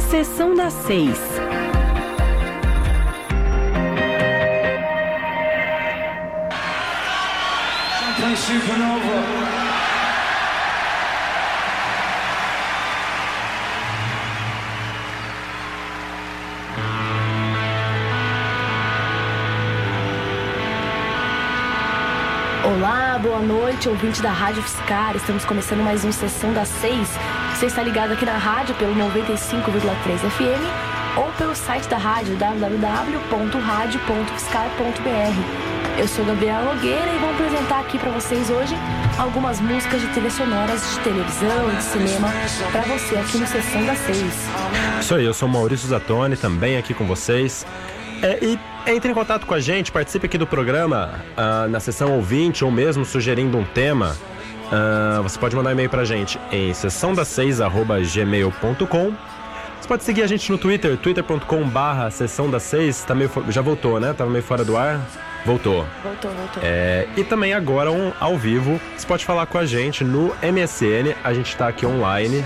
Sessão das 6. Champagne Supernova. Olá, boa noite, ouvinte da Rádio Fiscar. Estamos começando mais um Sessão das 6. Você está ligado aqui na rádio pelo 95,3 FM ou pelo site da rádio www.radio.fiscar.br. Eu sou Gabriela Nogueira e vou apresentar aqui para vocês hoje algumas músicas de trilhas sonoras de televisão e de cinema para você aqui no Sessão das 6. Isso aí, eu sou Maurício Zatoni, também aqui com vocês. E entre em contato com a gente, participe aqui do programa na seção ouvinte ou mesmo sugerindo um tema. Você pode mandar e-mail pra gente em sessãodas6@gmail.com. Você pode seguir a gente no Twitter, twitter.com/sessãodas6. Já voltou, né? Tava meio fora do ar. Voltou. E também agora ao vivo, você pode falar com a gente no MSN. A gente tá aqui online,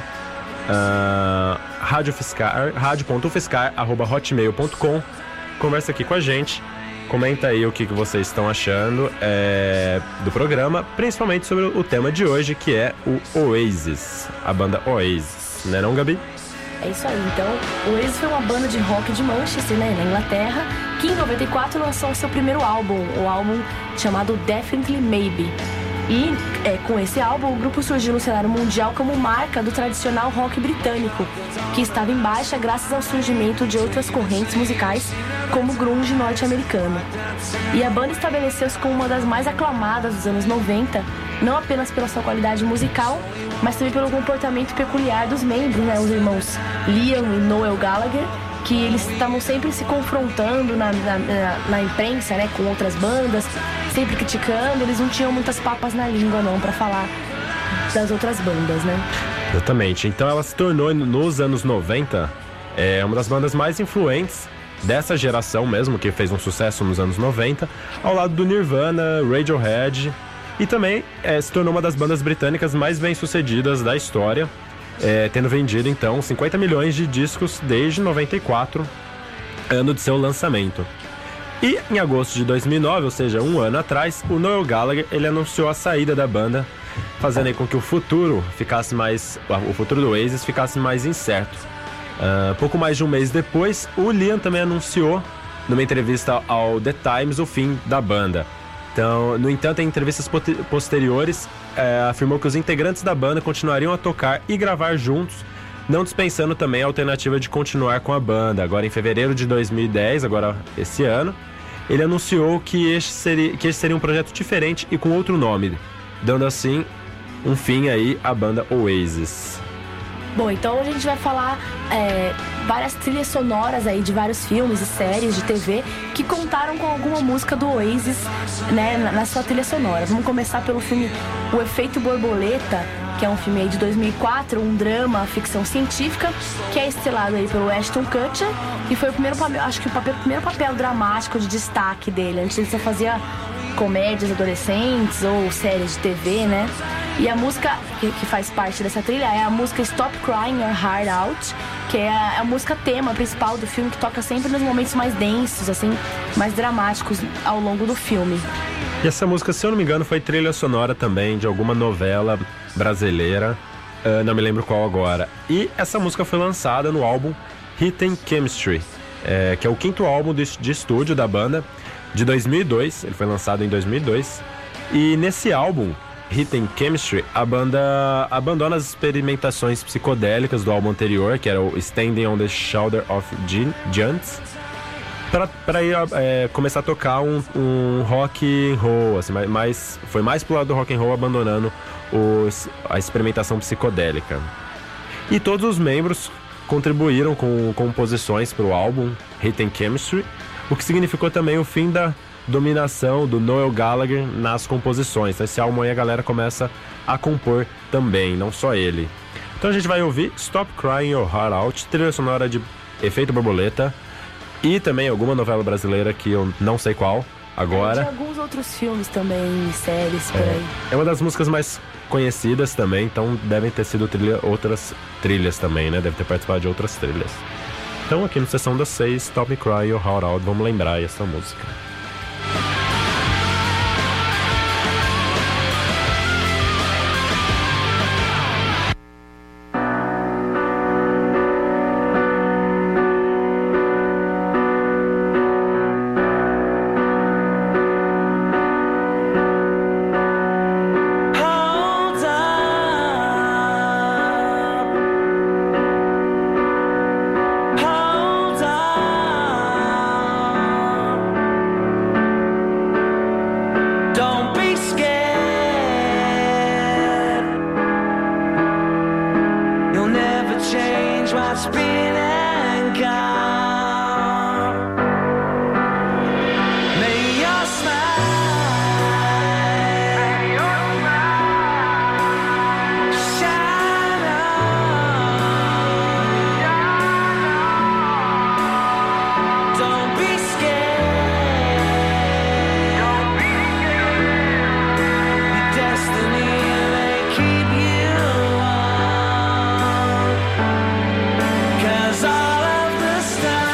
radio.fiscar@hotmail.com. Conversa aqui com a gente, comenta aí o que vocês estão achando do programa, principalmente sobre o tema de hoje, que é o Oasis, a banda Oasis, né não, Gabi? É isso aí, então, o Oasis foi uma banda de rock de Manchester, né, na Inglaterra, que em 94 lançou o seu primeiro álbum, o álbum chamado Definitely Maybe. E com esse álbum, o grupo surgiu no cenário mundial como marca do tradicional rock britânico, que estava em baixa graças ao surgimento de outras correntes musicais, como o grunge norte-americano. E a banda estabeleceu-se como uma das mais aclamadas dos anos 90, não apenas pela sua qualidade musical, mas também pelo comportamento peculiar dos membros, né, os irmãos Liam e Noel Gallagher, que eles estavam sempre se confrontando na imprensa, né, com outras bandas, sempre criticando. Eles não tinham muitas papas na língua, não, pra falar das outras bandas, né? Exatamente. Então ela se tornou, nos anos 90, uma das bandas mais influentes dessa geração mesmo, que fez um sucesso nos anos 90, ao lado do Nirvana, Radiohead, e também se tornou uma das bandas britânicas mais bem-sucedidas da história, tendo vendido, então, 50 milhões de discos desde 94, ano de seu lançamento. E em agosto de 2009, ou seja, um ano atrás, o Noel Gallagher, ele anunciou a saída da banda, fazendo aí com que o futuro do Oasis ficasse mais incerto. Pouco mais de um mês depois, o Liam também anunciou, numa entrevista ao The Times, o fim da banda. Então, no entanto, em entrevistas posteriores, afirmou que os integrantes da banda continuariam a tocar e gravar juntos, não dispensando também a alternativa de continuar com a banda. Agora, em fevereiro de 2010, agora esse ano, ele anunciou que este seria um projeto diferente e com outro nome, dando assim um fim aí à banda Oasis. Bom, então a gente vai falar várias trilhas sonoras aí de vários filmes e séries de TV que contaram com alguma música do Oasis, né, na sua trilha sonora. Vamos começar pelo filme O Efeito Borboleta, que é um filme aí de 2004, um drama, ficção científica, que é estrelado aí pelo Ashton Kutcher, que foi o primeiro primeiro papel dramático de destaque dele. Antes ele só fazia comédias adolescentes ou séries de TV, né? E a música que faz parte dessa trilha é a música Stop Crying Your Heart Out, que é a música tema principal do filme, que toca sempre nos momentos mais densos, assim, mais dramáticos ao longo do filme. E essa música, se eu não me engano, foi trilha sonora também de alguma novela brasileira, não me lembro qual agora. E essa música foi lançada no álbum Hidden Chemistry, que é o quinto álbum de estúdio da banda, de 2002, ele foi lançado em 2002. E nesse álbum, Hidden Chemistry, a banda abandona as experimentações psicodélicas do álbum anterior, que era o Standing on the Shoulder of Giants, para começar a tocar um rock and roll, assim, foi mais pro lado do rock and roll, abandonando a experimentação psicodélica. E todos os membros contribuíram com composições para o álbum Hidden Chemistry, o que significou também o fim da dominação do Noel Gallagher nas composições. Nesse álbum aí a galera começa a compor também, não só ele. Então a gente vai ouvir Stop Crying Your Heart Out, trilha sonora de Efeito Borboleta, e também alguma novela brasileira que eu não sei qual agora. De alguns outros filmes também, séries por aí. É uma das músicas mais conhecidas também, então devem ter sido outras trilhas também, né? Deve ter participado de outras trilhas. Então aqui no Sessão das 6, Stop Me Cry e How Out, vamos lembrar essa música. All of the stars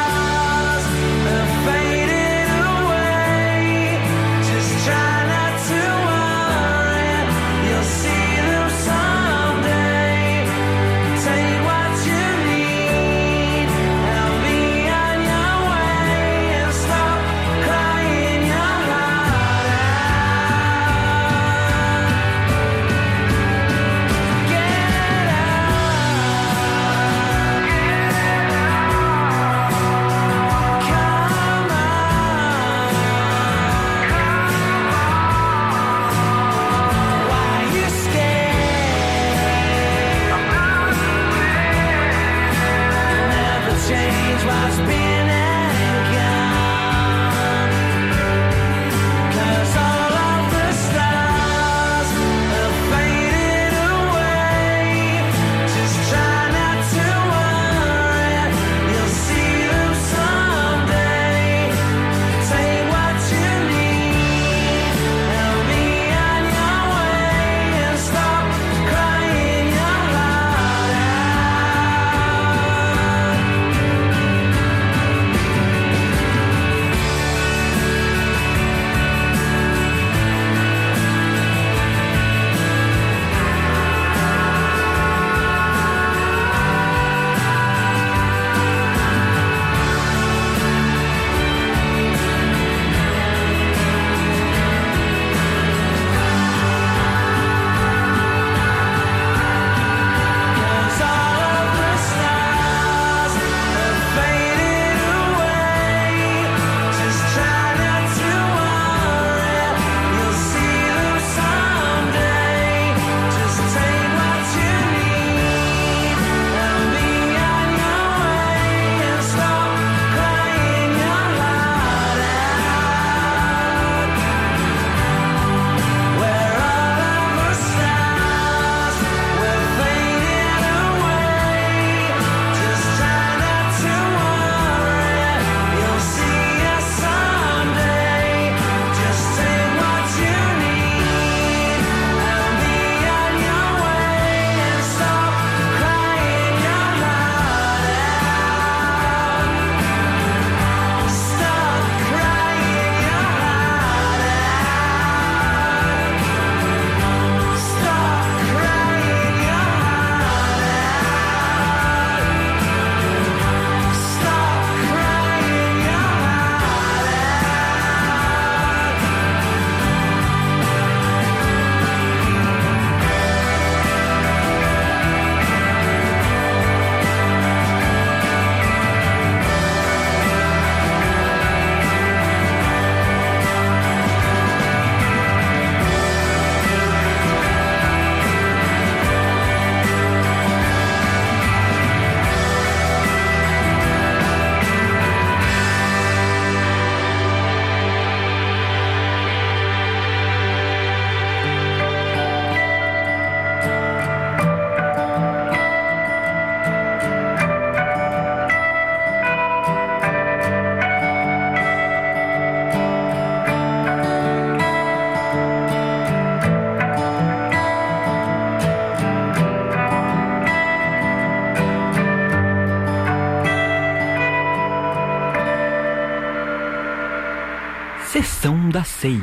Sessão das 6.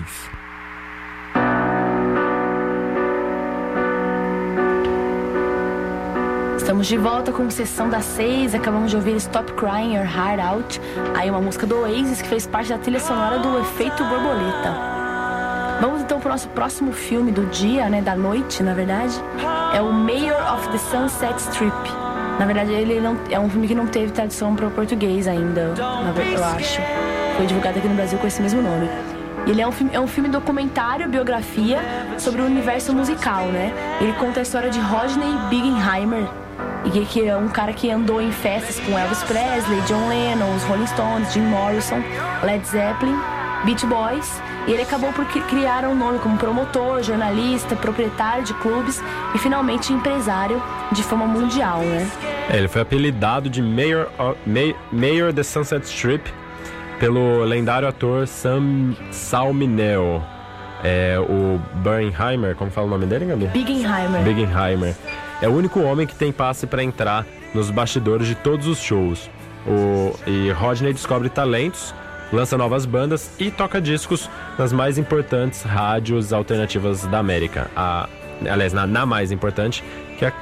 Estamos de volta com Sessão das 6. Acabamos de ouvir Stop Crying Your Heart Out. Aí uma música do Oasis que fez parte da trilha sonora do Efeito Borboleta. Vamos então para o nosso próximo filme do dia, né? Da noite, na verdade. É o Mayor of the Sunset Strip. Na verdade, ele não, é um filme que não teve tradução para o português ainda, eu acho. Foi divulgado aqui no Brasil com esse mesmo nome. Ele é um filme documentário, biografia sobre o universo musical, né? Ele conta a história de Rodney Bingenheimer, que é um cara que andou em festas com Elvis Presley, John Lennon, os Rolling Stones, Jim Morrison, Led Zeppelin, Beach Boys. E ele acabou por criar um nome como promotor, jornalista, proprietário de clubes e finalmente empresário de fama mundial, né? Ele foi apelidado de Mayor the Sunset Strip pelo lendário ator Sal Mineo. O Bingenheimer, como fala o nome dele, Gabi? Bingenheimer. É o único homem que tem passe para entrar nos bastidores de todos os shows. E Rodney descobre talentos, lança novas bandas e toca discos nas mais importantes rádios alternativas da América. Aliás, na mais importante, que é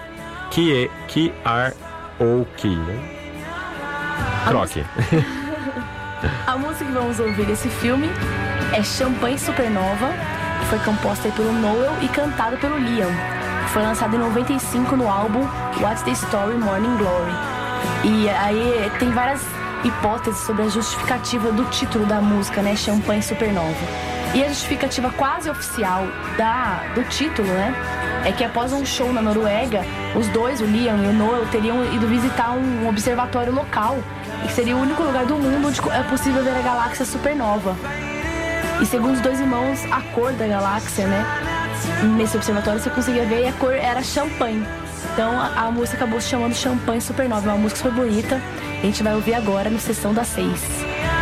KROQ, né? Croque. A música que vamos ouvir desse filme é Champagne Supernova, que foi composta pelo Noel e cantada pelo Liam. Foi lançado em 95 no álbum What's the Story Morning Glory. E aí tem várias hipóteses sobre a justificativa do título da música, né? Champagne Supernova. E a justificativa quase oficial do título, né? É que após um show na Noruega, os dois, o Liam e o Noel, teriam ido visitar um observatório local, que seria o único lugar do mundo onde é possível ver a galáxia supernova. E segundo os dois irmãos, a cor da galáxia, né? Nesse observatório você conseguia ver e a cor era champanhe. Então a música acabou se chamando Champagne Supernova. É uma música super bonita. A gente vai ouvir agora no Sessão das 6.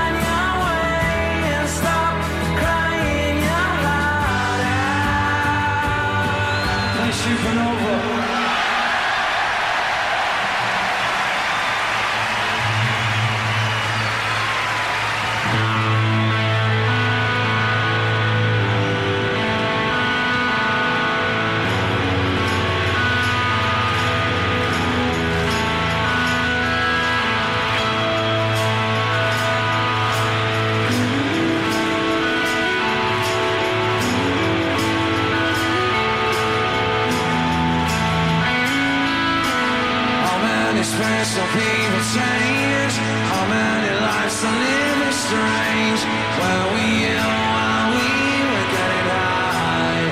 Some people change. How many lives are living strange? Where we ill while we were getting high.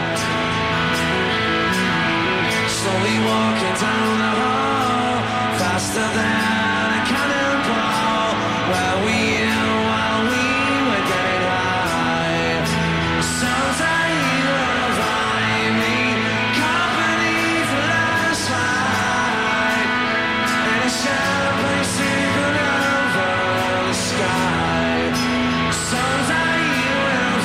Slowly walking down the hall, faster than a cannonball. Where we ill while we were getting high. Someday you will find me company for last night. Champagne supernova the sky. Someday you will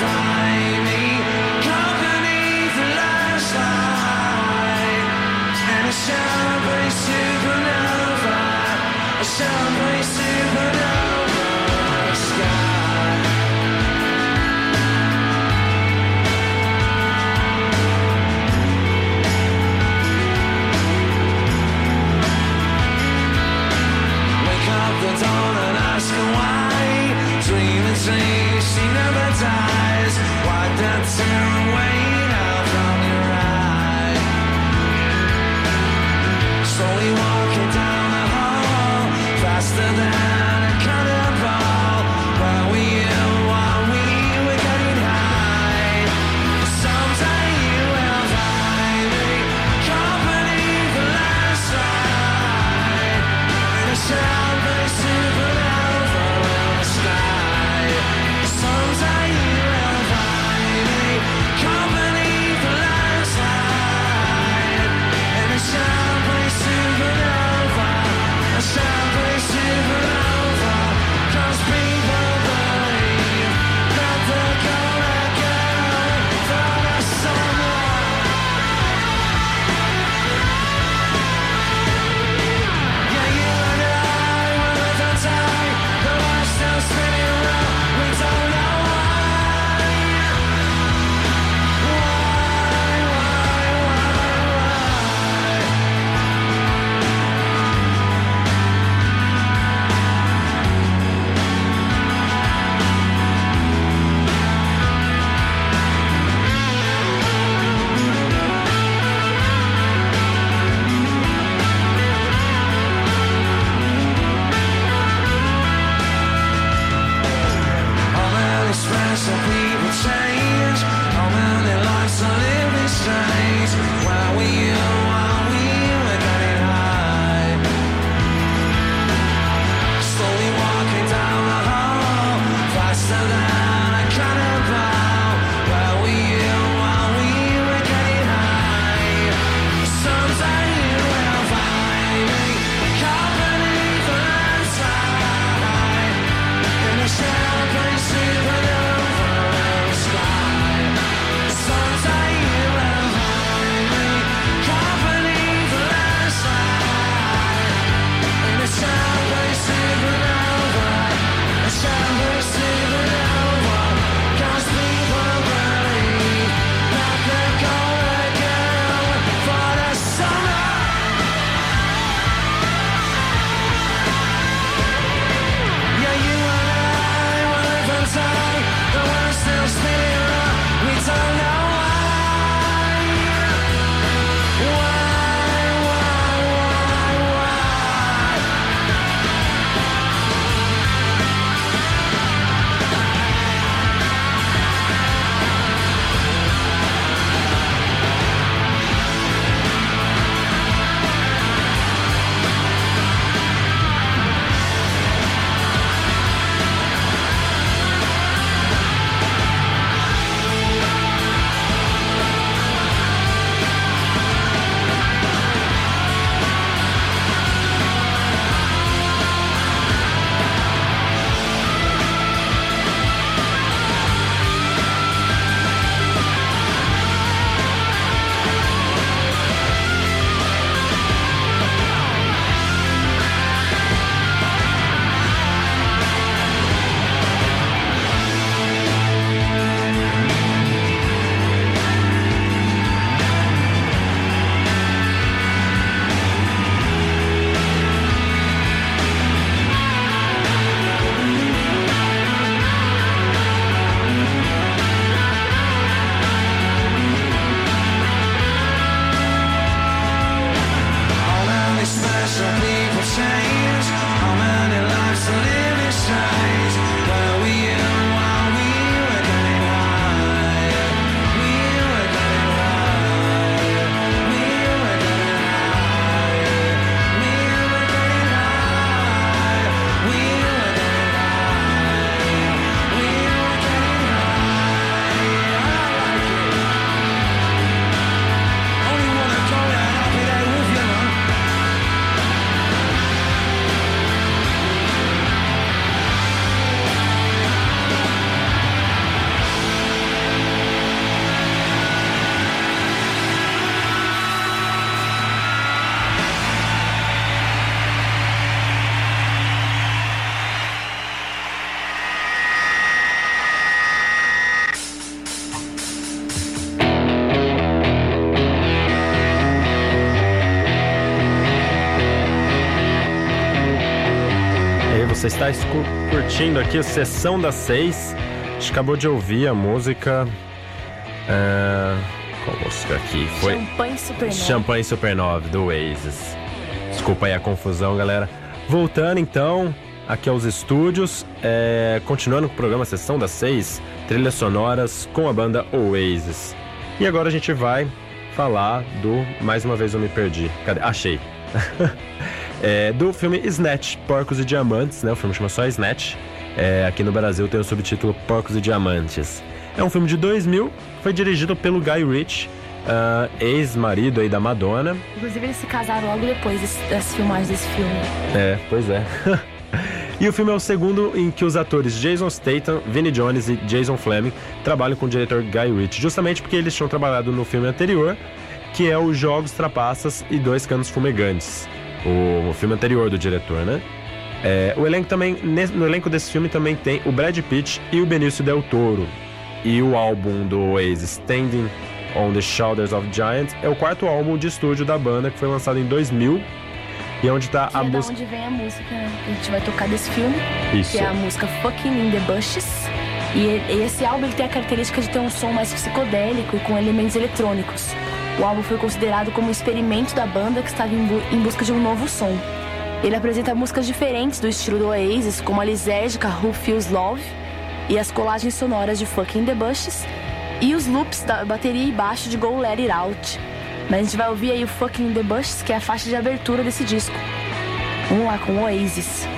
Você está curtindo aqui a Sessão das 6. A gente acabou de ouvir a música. Qual música aqui? Foi Champanhe Supernova. Champanhe Supernova, do Oasis. Desculpa aí a confusão, galera. Voltando então aqui aos estúdios, continuando com o programa Sessão das 6, trilhas sonoras com a banda Oasis. E agora a gente vai falar do... Mais uma vez eu me perdi. Cadê? Achei. Do filme Snatch, Porcos e Diamantes, né? O filme chama só Snatch. Aqui no Brasil tem o subtítulo Porcos e Diamantes. É um filme de 2000, foi dirigido pelo Guy Ritchie, ex-marido aí da Madonna. Inclusive eles se casaram logo depois das filmagens desse filme. Pois é. E o filme é o segundo em que os atores Jason Statham, Vinnie Jones e Jason Fleming trabalham com o diretor Guy Ritchie, justamente porque eles tinham trabalhado no filme anterior, que é o Jogos, Trapaças e Dois Canos Fumegantes, o filme anterior do diretor, né? O elenco também, no elenco desse filme também tem o Brad Pitt e o Benício Del Toro. E o álbum do Oasis, Standing on the Shoulders of Giants, é o quarto álbum de estúdio da banda, que foi lançado em 2000. E onde tá a música... onde vem a música que a gente vai tocar desse filme. Isso. Que é a música Fucking in the Bushes. E esse álbum ele tem a característica de ter um som mais psicodélico e com elementos eletrônicos. O álbum foi considerado como um experimento da banda que estava em busca de um novo som. Ele apresenta músicas diferentes do estilo do Oasis, como a lisérgica Who Feels Love e as colagens sonoras de Fucking in the Bushes e os loops da bateria e baixo de Go Let It Out. Mas a gente vai ouvir aí o Fucking in the Bushes, que é a faixa de abertura desse disco. Vamos lá com o Oasis.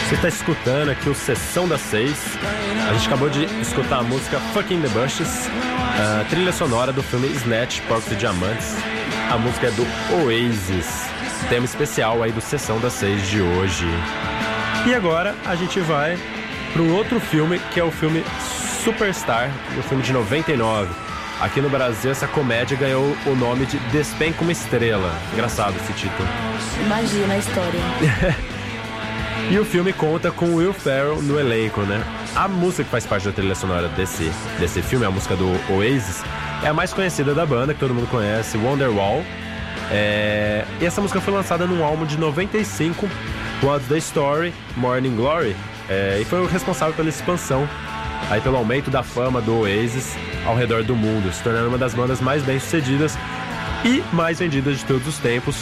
Você está escutando aqui o Sessão das 6. A gente acabou de escutar a música Fuck in the Bushes, a trilha sonora do filme Snatch, Porcos e Diamantes. A música é do Oasis, tema especial aí do Sessão das 6 de hoje. E agora a gente vai para um outro filme, que é o filme Superstar, o filme de 99. Aqui no Brasil, essa comédia ganhou o nome de Despenca uma Estrela. Engraçado esse título. Imagina a história. E o filme conta com o Will Ferrell no elenco, né? A música que faz parte da trilha sonora desse filme, a música do Oasis, é a mais conhecida da banda, que todo mundo conhece, Wonderwall. E essa música foi lançada num álbum de 95, What's the Story, Morning Glory, e foi o responsável pela expansão, aí pelo aumento da fama do Oasis ao redor do mundo, se tornando uma das bandas mais bem-sucedidas e mais vendidas de todos os tempos.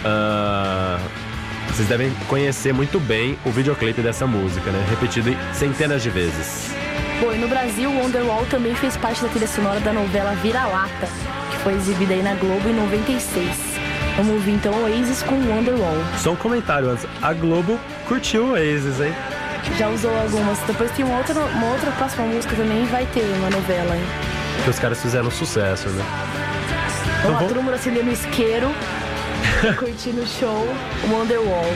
Vocês devem conhecer muito bem o videoclipe dessa música, né? Repetido centenas de vezes. Bom, e no Brasil, Wonderwall também fez parte da trilha sonora da novela Vira-Lata, que foi exibida aí na Globo em 96. Vamos ouvir então o Oasis com Wonderwall. Só um comentário antes, a Globo curtiu o Oasis, hein? Já usou algumas, depois tem uma outra próxima música também, vai ter uma novela, hein? Que os caras fizeram sucesso, né? Então, a turma acendendo no isqueiro, curtindo o show Wonderwall.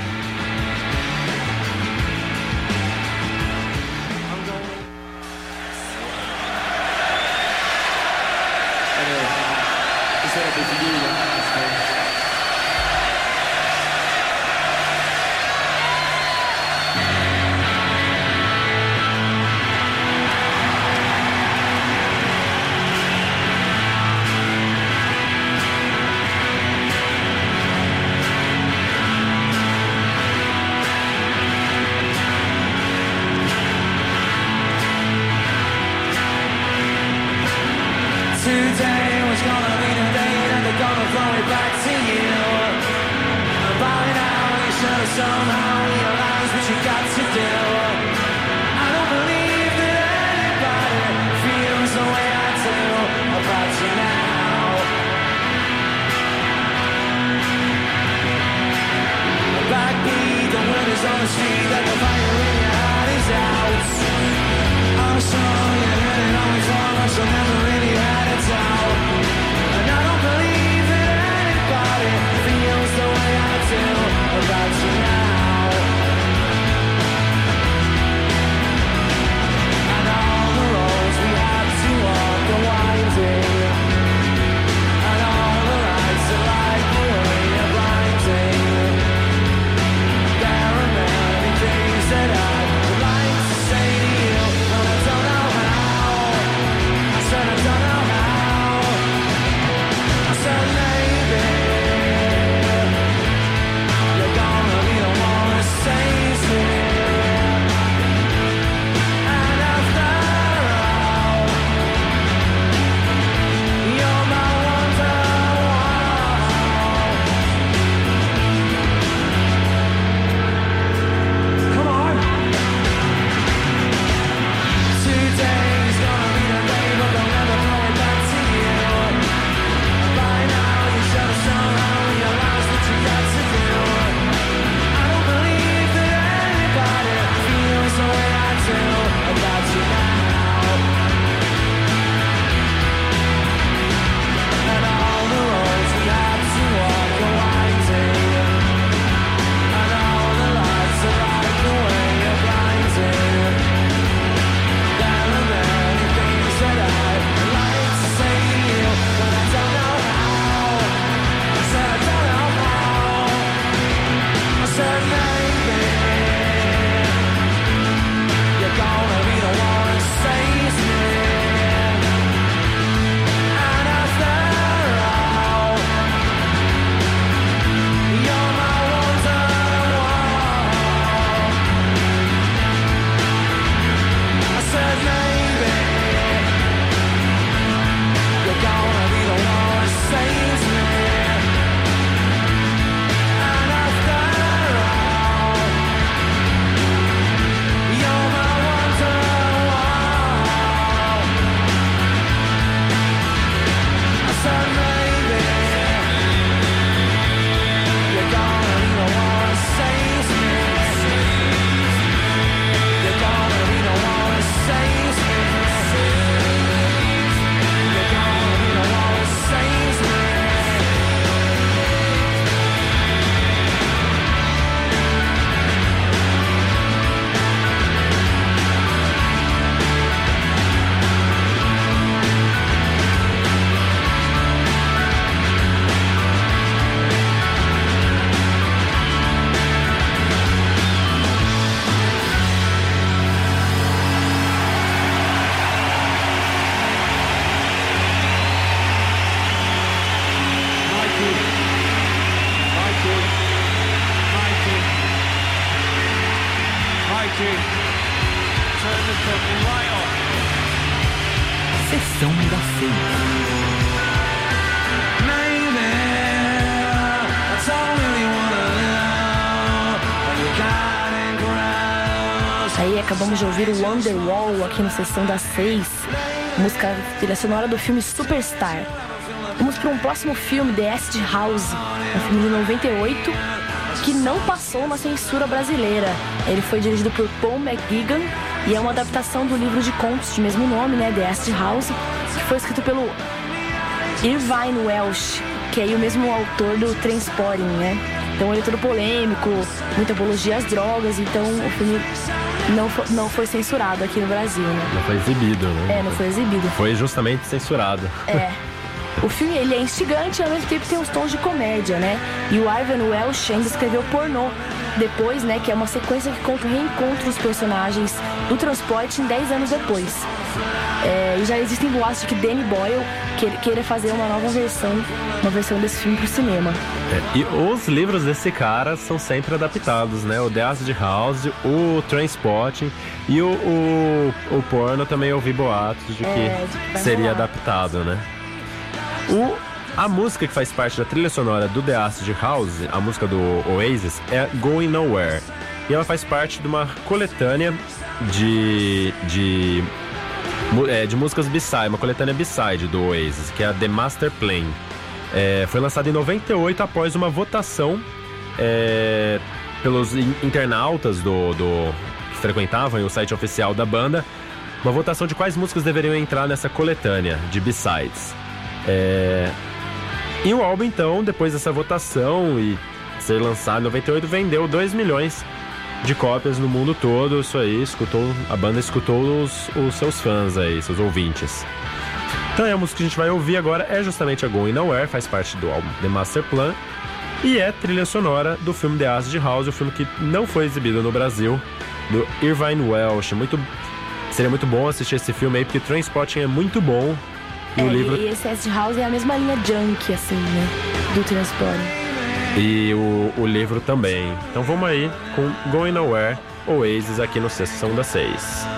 Today was gonna be the day that they're gonna throw it back to you. By now you should have somehow realized what you got to do. I don't believe that anybody feels the way I do about you now. Backbeat, the wind is on the street, that the fire in your heart is out. I'm sure you're heading on for us, so never really had it out. And I don't believe that anybody feels the way I do about you now. energy. Turn the curtain right on. Sessão da 6. Maybe that's all I really wanna know. But you got gross. Aí acabamos de ouvir o Wonderwall aqui no Sessão das 6, música trilha sonora do filme Superstar. Vamos para um próximo filme, The Acid House, um filme de 98, que não passou na censura brasileira. Ele foi dirigido por Paul McGuigan e é uma adaptação do livro de contos de mesmo nome, né, The Acid House, que foi escrito pelo Irvine Welsh, que é o mesmo autor do Trainspotting, né? Então ele é todo polêmico, muita apologia às drogas, então o filme não foi censurado aqui no Brasil, né? Não foi exibido, né? Não foi exibido. Foi justamente censurado. O filme, ele é instigante e ao mesmo tempo tem uns tons de comédia, né? E o Irvine Welsh ainda escreveu Pornô depois, né? Que é uma sequência que conta o reencontro dos personagens do Transporte 10 anos depois. E já existem boatos de que Danny Boyle queira fazer uma versão desse filme pro cinema. E os livros desse cara são sempre adaptados, né? O The Acid House, o Trainspotting e o Porno também ouvi boatos de que seria adaptado, né? A música que faz parte da trilha sonora do The Acid House, a música do Oasis, é Going Nowhere. E ela faz parte de uma coletânea de músicas B-side, uma coletânea B-side do Oasis, que é a The Master Plan. Foi lançada em 98 após uma votação pelos internautas que frequentavam o site oficial da banda, uma votação de quais músicas deveriam entrar nessa coletânea de B-sides. E o álbum, então, depois dessa votação e ser lançado em 98, vendeu 2 milhões de cópias no mundo todo. Isso aí, a banda escutou os seus fãs aí, seus ouvintes. Então a música que a gente vai ouvir agora é justamente a Going Nowhere, faz parte do álbum The Master Plan e é trilha sonora do filme The Acid House, o filme que não foi exibido no Brasil, do Irvine Welsh. Seria muito bom assistir esse filme aí, porque Trainspotting é muito bom. E esse Acid House é a mesma linha junk, assim, né, do Transporting. E o livro também. Então vamos aí com Going Nowhere, Oasis, aqui no Sessão da 6.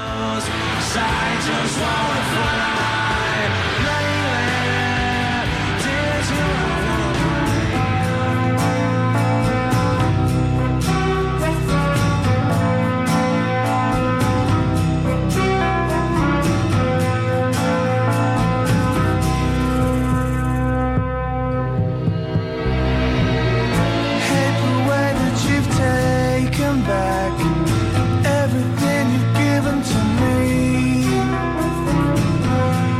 Everything you've given to me.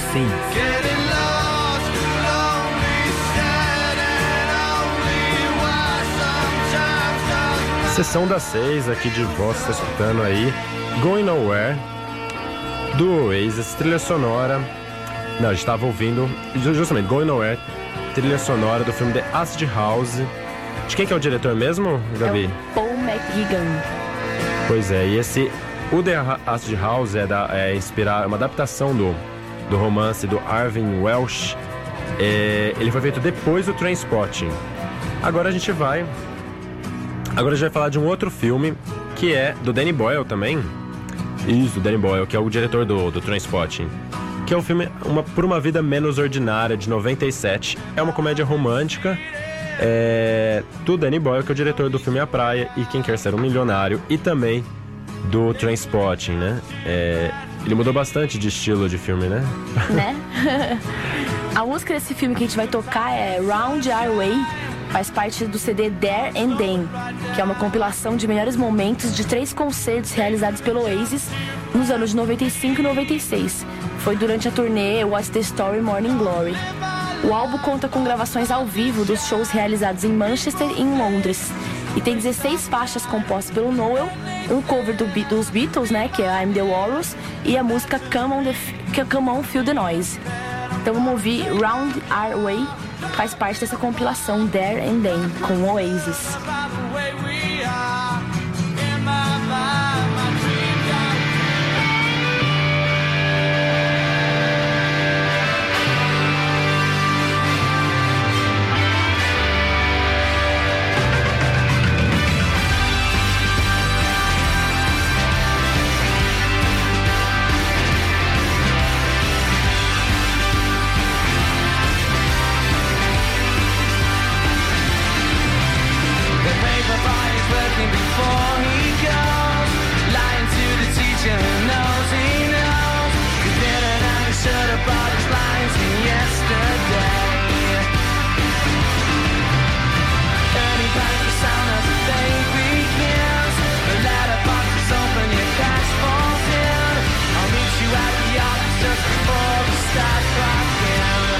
6. Sessão das 6, aqui de volta, você tá escutando aí Going Nowhere, do Oasis, trilha sonora. Não, a gente tava ouvindo justamente Going Nowhere, trilha sonora do filme The Acid House. De quem que é o diretor mesmo, Gabi? É o Paul McGuigan. Pois é, e o The Acid House é uma adaptação do romance do Arvin Welsh. Ele foi feito depois do Trainspotting. Agora a gente vai falar de um outro filme, que é do Danny Boyle também. Isso, Danny Boyle, que é o diretor do Trainspotting. Que é o filme Por uma Vida Menos Ordinária, de 97. É uma comédia romântica do Danny Boyle, que é o diretor do filme A Praia e Quem Quer Ser um Milionário, e também do Trainspotting, né? Ele mudou bastante de estilo de filme, né? A música desse filme que a gente vai tocar é Round Our Way. Faz parte do CD There and Then, que é uma compilação de melhores momentos de 3 concertos realizados pelo Oasis nos anos de 95 e 96. Foi durante a turnê What's the Story Morning Glory. O álbum conta com gravações ao vivo dos shows realizados em Manchester e em Londres. E tem 16 faixas compostas pelo Noel, um cover dos Beatles, né, que é I'm the Walrus, e a música Come On Feel the Noise. Então vamos ouvir Round Our Way, faz parte dessa compilação There and Then, com o Oasis. Before he goes, lying to the teacher who knows he knows. He didn't understand about his lines yesterday. And he bangs the sound as the day begins. The letterbox is open, your cash falls in. I'll meet you at the office just before we start clocking.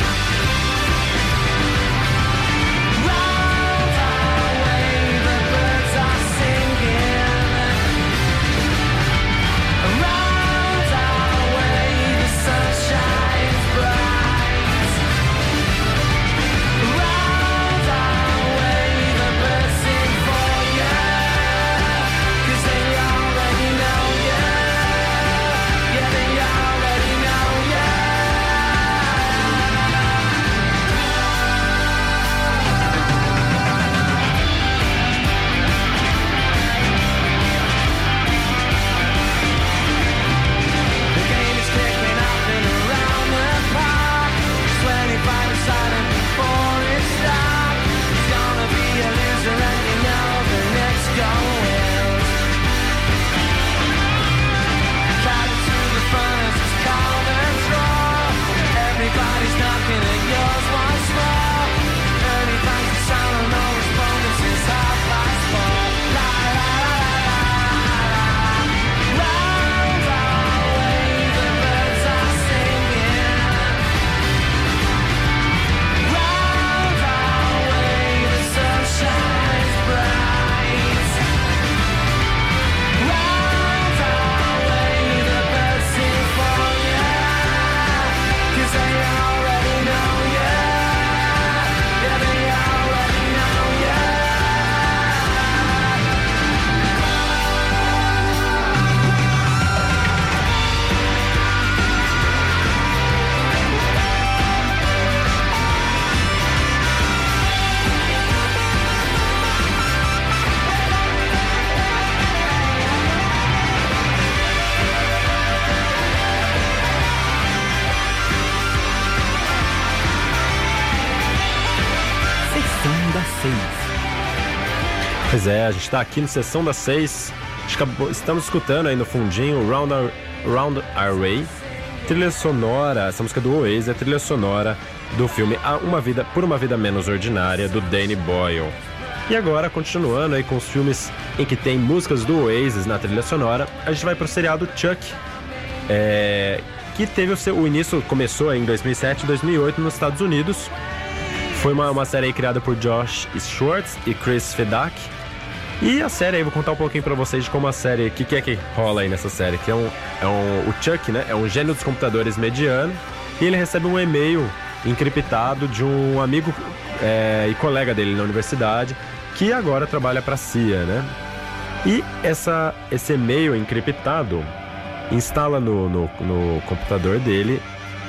Pois é, a gente tá aqui no Sessão das 6. Estamos escutando aí no fundinho Round Our Way, trilha sonora, essa música do Oasis é trilha sonora do filme Por uma Vida Menos Ordinária, do Danny Boyle. E agora, continuando aí com os filmes em que tem músicas do Oasis na trilha sonora, a gente vai pro seriado Chuck, que teve o início, começou em 2007 e 2008 nos Estados Unidos. Foi uma série aí criada por Josh Schwartz e Chris Fedak. E a série aí, vou contar um pouquinho pra vocês de como a série, o que é que rola aí nessa série. Que o Chuck, né, é um gênio dos computadores mediano, e ele recebe um e-mail encriptado de um amigo e colega dele na universidade, que agora trabalha pra CIA, né? E esse e-mail encriptado instala no computador dele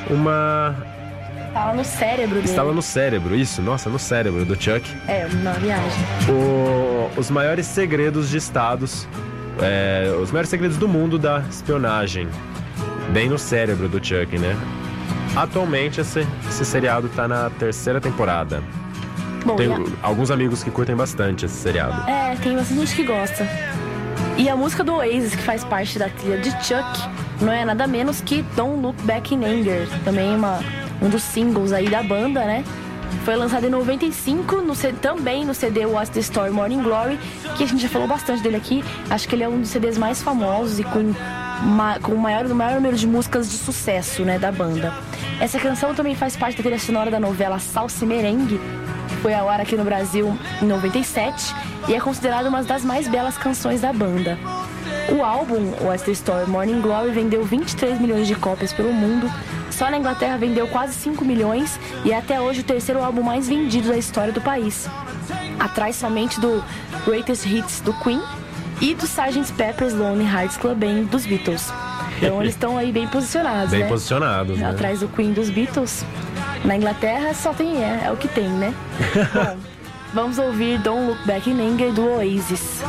Instala no cérebro dele. Instala no cérebro, isso, nossa, no cérebro do Chuck. Na viagem. Os maiores segredos de estados, os maiores segredos do mundo da espionagem, bem no cérebro do Chuck, né? Atualmente esse seriado tá na 3ª temporada. Bom, tem alguns amigos que curtem bastante esse seriado. Tem bastante gente que gosta. E a música do Oasis, que faz parte da trilha de Chuck, não é nada menos que Don't Look Back in Anger. Também um dos singles aí da banda, né? Foi lançado em 95, também no CD What's the Story Morning Glory, que a gente já falou bastante dele aqui. Acho que ele é um dos CDs mais famosos e com o maior número de músicas de sucesso, né, da banda. Essa canção também faz parte da trilha sonora da novela Salsa e Merengue, que foi ao ar aqui no Brasil em 97 e é considerada uma das mais belas canções da banda. O álbum What's the Story Morning Glory vendeu 23 milhões de cópias pelo mundo. Só na Inglaterra vendeu quase 5 milhões e é até hoje o 3º álbum mais vendido da história do país. Atrás somente do Greatest Hits do Queen e do Sgt. Pepper's Lonely Hearts Club Band dos Beatles. Então eles estão aí bem posicionados, bem né? posicionados, né? Atrás do Queen dos Beatles. Na Inglaterra só tem é o que tem, né? Bom, vamos ouvir Don't Look Back in Anger do Oasis.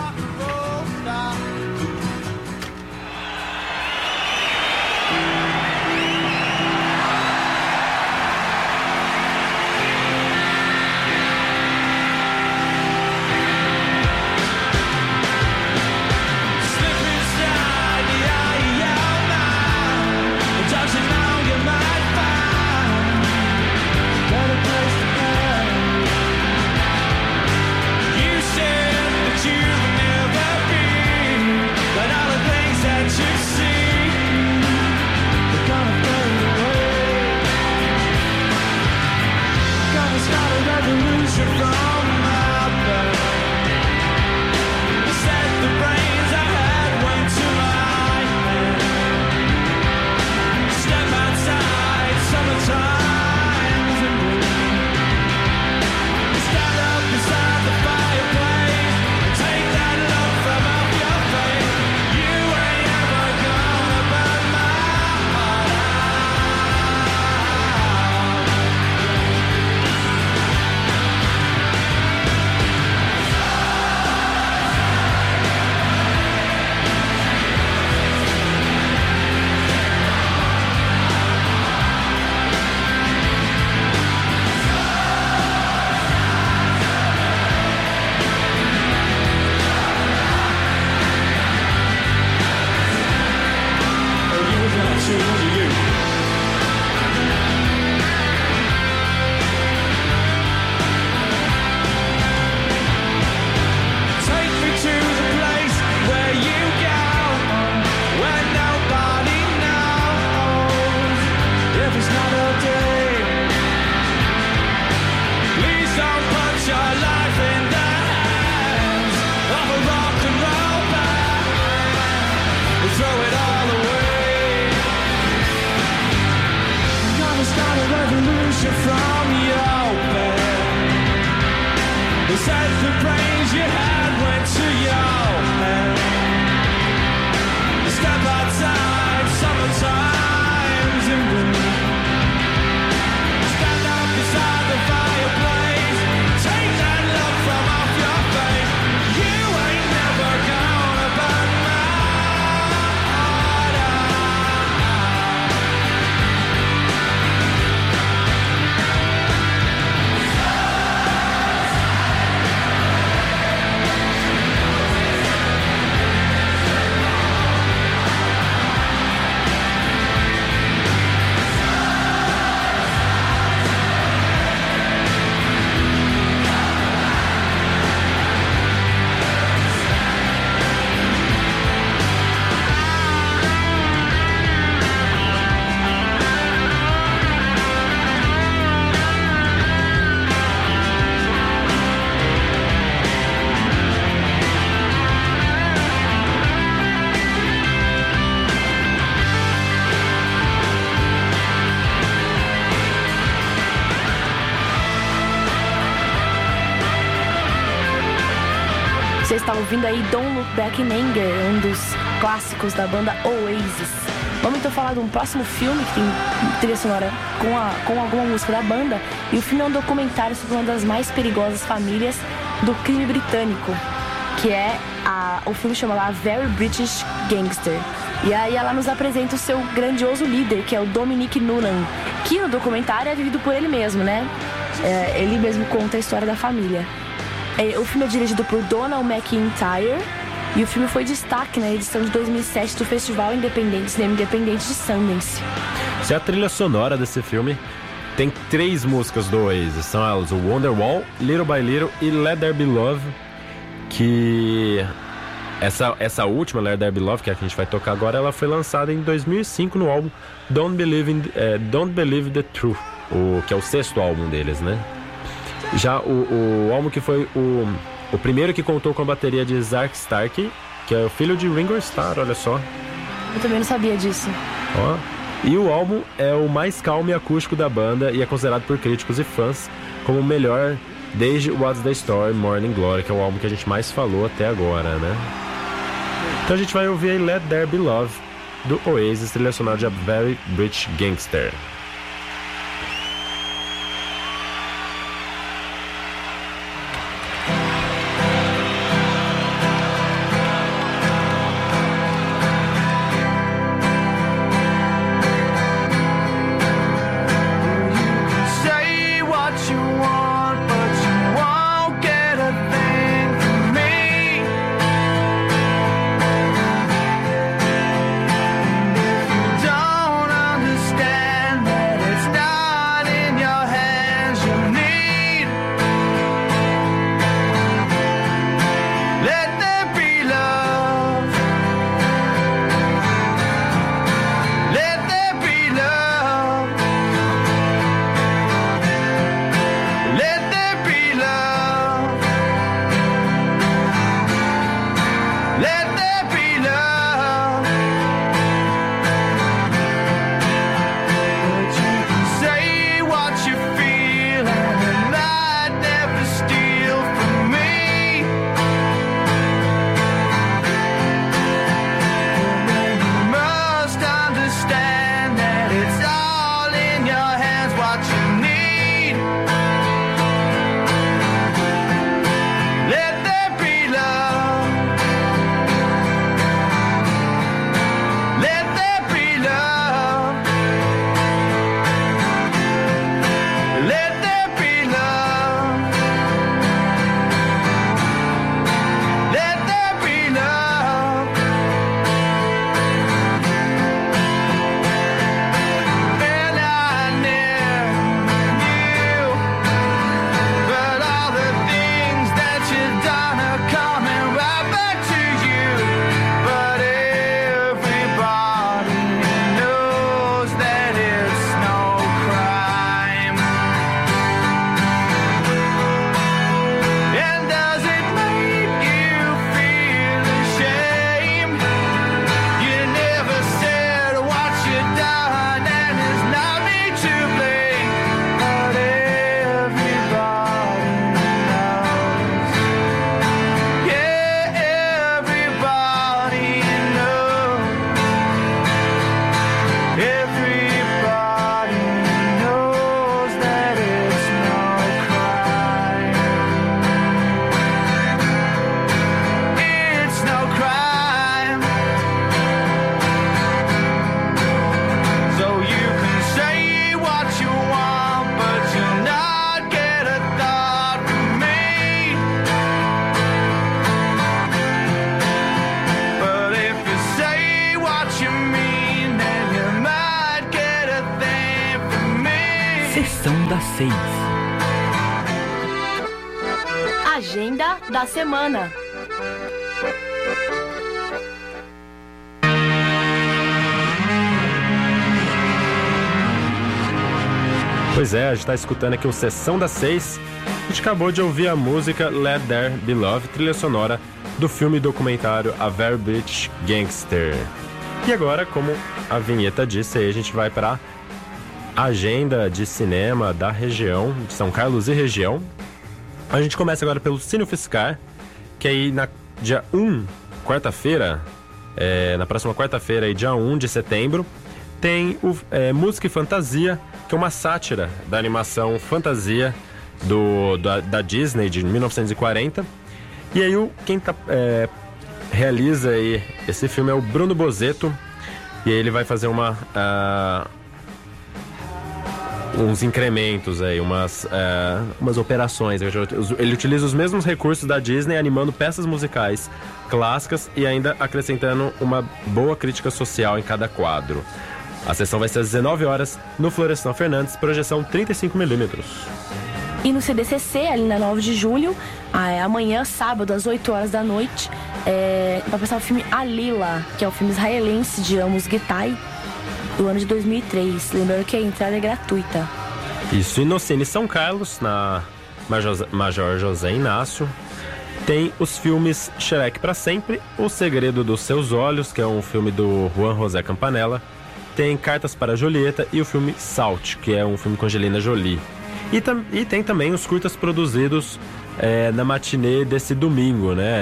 You said that you'll never be Você está ouvindo aí Don't Look Back in Anger, um dos clássicos da banda Oasis. Vamos então falar de um próximo filme que tem trilha sonora com alguma música da banda. E o filme é um documentário sobre uma das mais perigosas famílias do crime britânico, que é o filme chama lá Very British Gangster. E aí ela nos apresenta o seu grandioso líder, que é o Dominic Noonan, que no documentário é vivido por ele mesmo, né? Ele mesmo conta a história da família. O filme é dirigido por Donald McIntyre e o filme foi destaque na edição de 2007 do Festival Cinema Independente de Sundance. Se a trilha sonora desse filme tem 3 músicas do Oasis, são elas o Wonderwall, Little by Little e Let There Be Love, que essa última, Let There Be Love, que é a que a gente vai tocar agora, ela foi lançada em 2005 no álbum Don't Believe the Truth, que é o 6º álbum deles, né? Já o álbum que foi o primeiro que contou com a bateria de Zark Starkey, que é o filho de Ringo Starr, olha só. Eu também não sabia disso. Ó. E o álbum é o mais calmo e acústico da banda e é considerado por críticos e fãs como o melhor desde What's the Story, Morning Glory, que é o álbum que a gente mais falou até agora, né? Então a gente vai ouvir aí Let There Be Love, do Oasis, trilha sonora de A Very British Gangster. das 6. Agenda da semana. Pois é, a gente tá escutando aqui o Sessão das 6. A gente acabou de ouvir a música Let There Be Love, trilha sonora do filme documentário A Very British Gangster. E agora, como a vinheta disse, aí a gente vai para a agenda de cinema da região, de São Carlos e região. A gente começa agora pelo Cine UFSCar, que aí na dia 1, quarta-feira, na próxima quarta-feira, aí, dia 1 de setembro, tem o Música e Fantasia, que é uma sátira da animação Fantasia da Disney de 1940. E aí quem realiza aí esse filme é o Bruno Bozzetto, e aí ele vai fazer uns incrementos aí, umas operações. Ele utiliza os mesmos recursos da Disney, animando peças musicais clássicas e ainda acrescentando uma boa crítica social em cada quadro. A sessão vai ser às 19 horas no Florestan Fernandes, projeção 35mm. E no CDCC, ali na 9 de julho, amanhã, sábado, às 8 horas da noite, vai passar o filme Alila, que é o filme israelense de Amos Guitai, do ano de 2003. Lembrando que a entrada é gratuita. Isso, e no Cine São Carlos, na Major José Inácio, tem os filmes Shrek pra Sempre, O Segredo dos Seus Olhos, que é um filme do Juan José Campanella, tem Cartas para Julieta e o filme Salt, que é um filme com Angelina Jolie. E tem também os curtas produzidos na matinê desse domingo, né?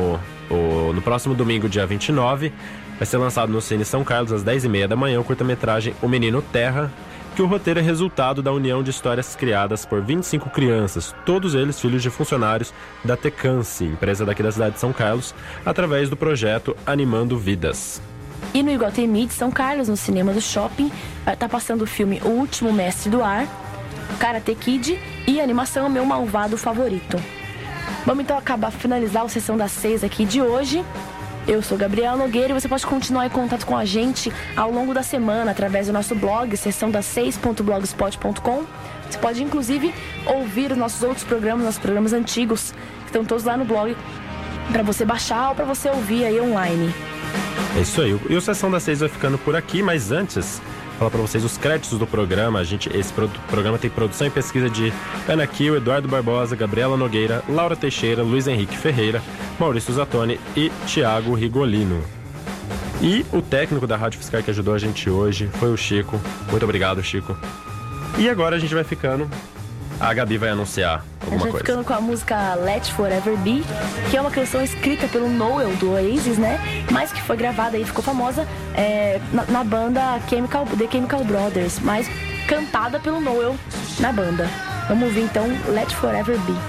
No próximo domingo, dia 29, vai ser lançado no Cine São Carlos, às 10h30 da manhã, o curta-metragem O Menino Terra, que o roteiro é resultado da união de histórias criadas por 25 crianças, todos eles filhos de funcionários da Tecance, empresa daqui da cidade de São Carlos, através do projeto Animando Vidas. E no Iguatemi de São Carlos, no cinema do shopping, tá passando o filme O Último Mestre do Ar, Karate Kid e a animação Meu Malvado Favorito. Vamos então finalizar a Sessão das 6 aqui de hoje. Eu sou Gabriela Nogueira e você pode continuar em contato com a gente ao longo da semana através do nosso blog, sessãodas6.blogspot.com. Você pode inclusive ouvir os nossos outros programas, nossos programas antigos, que estão todos lá no blog, para você baixar ou para você ouvir aí online. É isso aí. E o Sessão das 6 vai ficando por aqui, mas antes, falar para vocês os créditos do programa. Esse programa tem produção e pesquisa de Ana Kiel, Eduardo Barbosa, Gabriela Nogueira, Laura Teixeira, Luiz Henrique Ferreira, Maurício Zattoni e Thiago Rigolino. E o técnico da Rádio Fiscal que ajudou a gente hoje foi o Chico. Muito obrigado, Chico. E agora a gente vai ficando... A Gabi vai anunciar alguma coisa. Ficando com a música Let Forever Be, que é uma canção escrita pelo Noel, do Oasis, né? Mas que foi gravada e ficou famosa na banda The Chemical Brothers, mas cantada pelo Noel na banda. Vamos ouvir então Let Forever Be.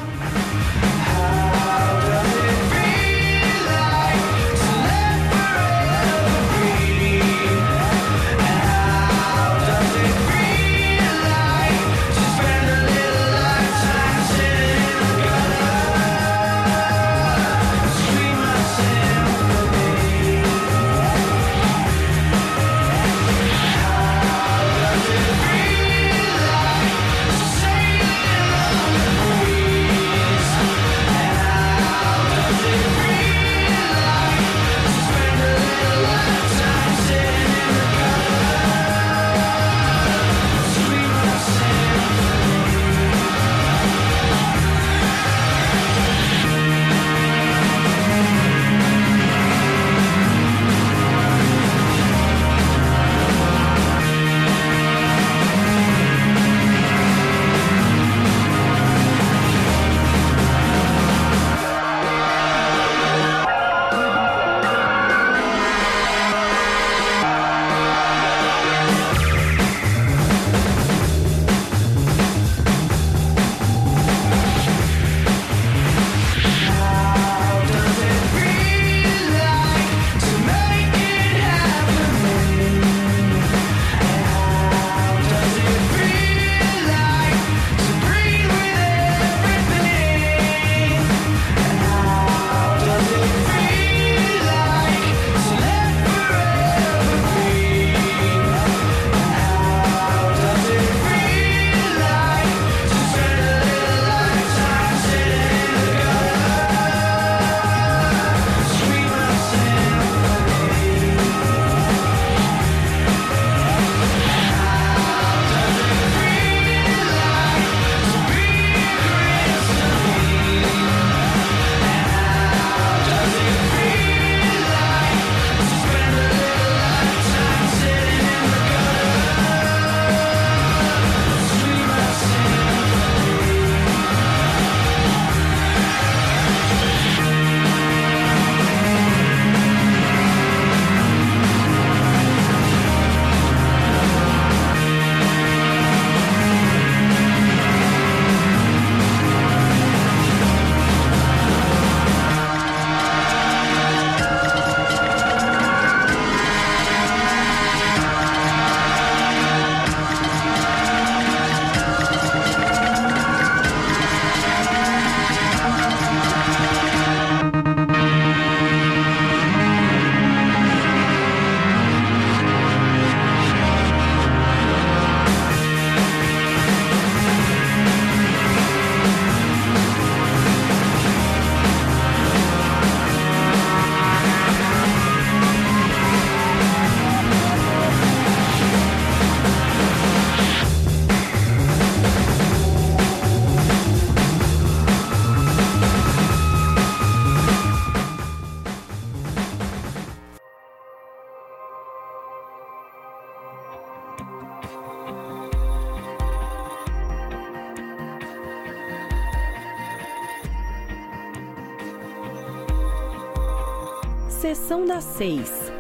Sessão das 6.